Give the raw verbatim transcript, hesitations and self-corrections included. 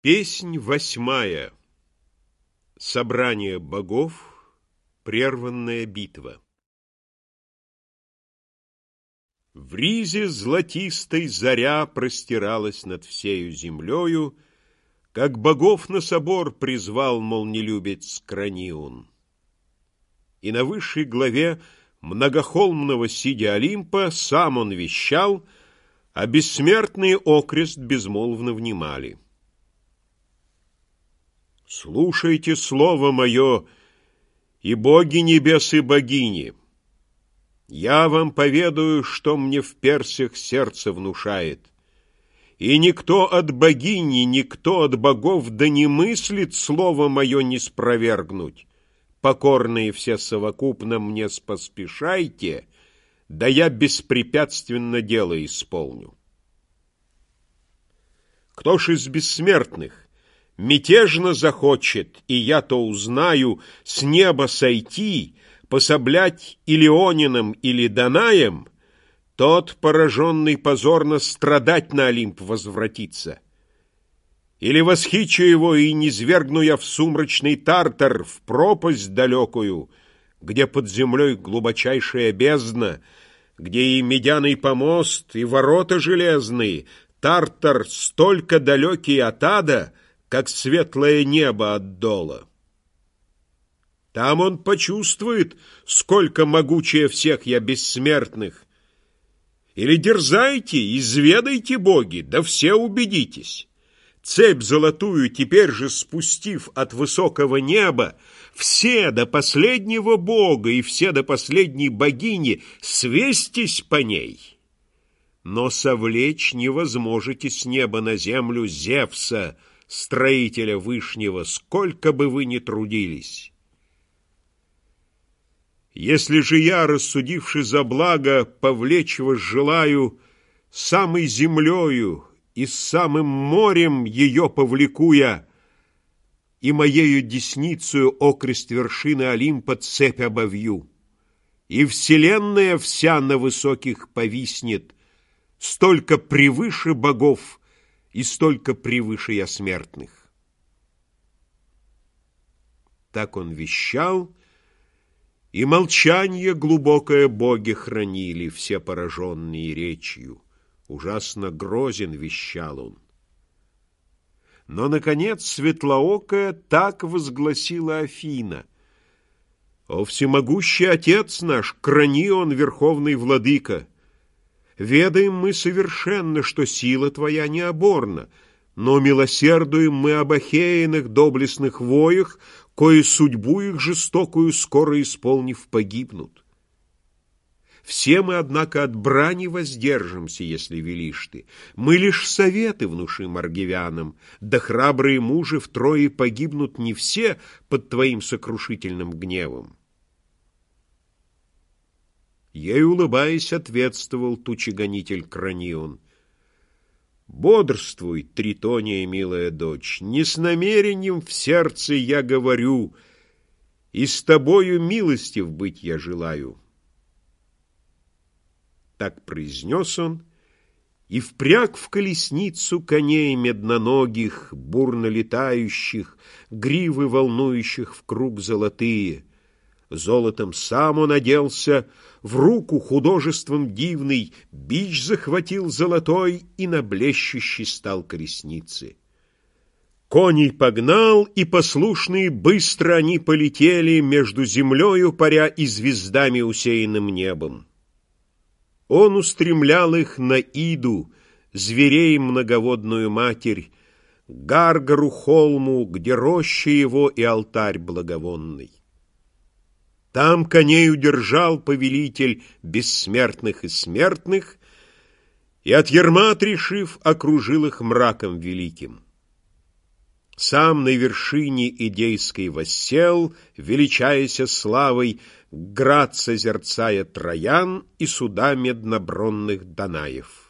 Песнь восьмая. Собрание богов. Прерванная битва. В ризе золотистой заря простиралась над всею землею, как богов на собор призвал молнелюбец Кранион. И на высшей главе многохолмного сидя Олимпа сам он вещал, а бессмертные окрест безмолвно внимали. Слушайте слово мое, и боги небес, и богини. Я вам поведаю, что мне в персях сердце внушает. И никто от богини, никто от богов да не мыслит слово мое не спровергнуть. Покорные все совокупно мне споспешайте, да я беспрепятственно дело исполню. Кто ж из бессмертных мятежно захочет, и я то узнаю, с неба сойти, пособлять Илионинам или Данаям, тот, пораженный позорно, страдать на Олимп возвратится. Или восхищу его и низвергну я в сумрачный Тартар, в пропасть далекую, где под землей глубочайшая бездна, где и медяный помост, и ворота железные, Тартар столько далекий от ада, как светлое небо от дола. Там он почувствует, сколько могучее всех я бессмертных. Или дерзайте, изведайте, боги, да все убедитесь. Цепь золотую теперь же спустив от высокого неба, все до последнего бога и все до последней богини свестись по ней. Но совлечь не возможете с неба на землю Зевса, строителя вышнего, сколько бы вы ни трудились. Если же я, рассудивши за благо, повлечь вас желаю, самой землею и самым морем ее повлеку я, и моею десницею окрест вершины Олимпа цепь обовью, и вселенная вся на высоких повиснет, столько превыше богов и столько превыше я смертных. Так он вещал, и молчанье глубокое боги хранили, все пораженные речью. Ужасно грозен вещал он. Но, наконец, светлоокая так возгласила Афина: «О всемогущий отец наш, Кранион, верховный владыка! Ведаем мы совершенно, что сила твоя необорна, но милосердуем мы об ахеянах доблестных воях, кои судьбу их жестокую скоро исполнив погибнут. Все мы, однако, от брани воздержимся, если велишь ты. Мы лишь советы внушим аргивянам, да храбрые мужи втрое погибнут не все под твоим сокрушительным гневом». Ей, улыбаясь, ответствовал тучегонитель Кранион: «Бодрствуй, Тритония, милая дочь, не с намерением в сердце я говорю, и с тобою милостив быть я желаю». Так произнес он, и впряг в колесницу коней медноногих, бурно летающих, гривы волнующих в круг золотые. Золотом сам он оделся, в руку художеством дивный бич захватил золотой и на блещущей стал колесницы. Коней погнал, и послушные быстро они полетели между землею паря и звездами усеянным небом. Он устремлял их на Иду, зверей многоводную матерь, к Гаргару холму, где роща его и алтарь благовонный. Там коней удержал повелитель бессмертных и смертных, и от ярма отрешив, окружил их мраком великим. Сам на вершине Идейской воссел, величаяся славой, град созерцая Троян и суда меднобронных Данаев.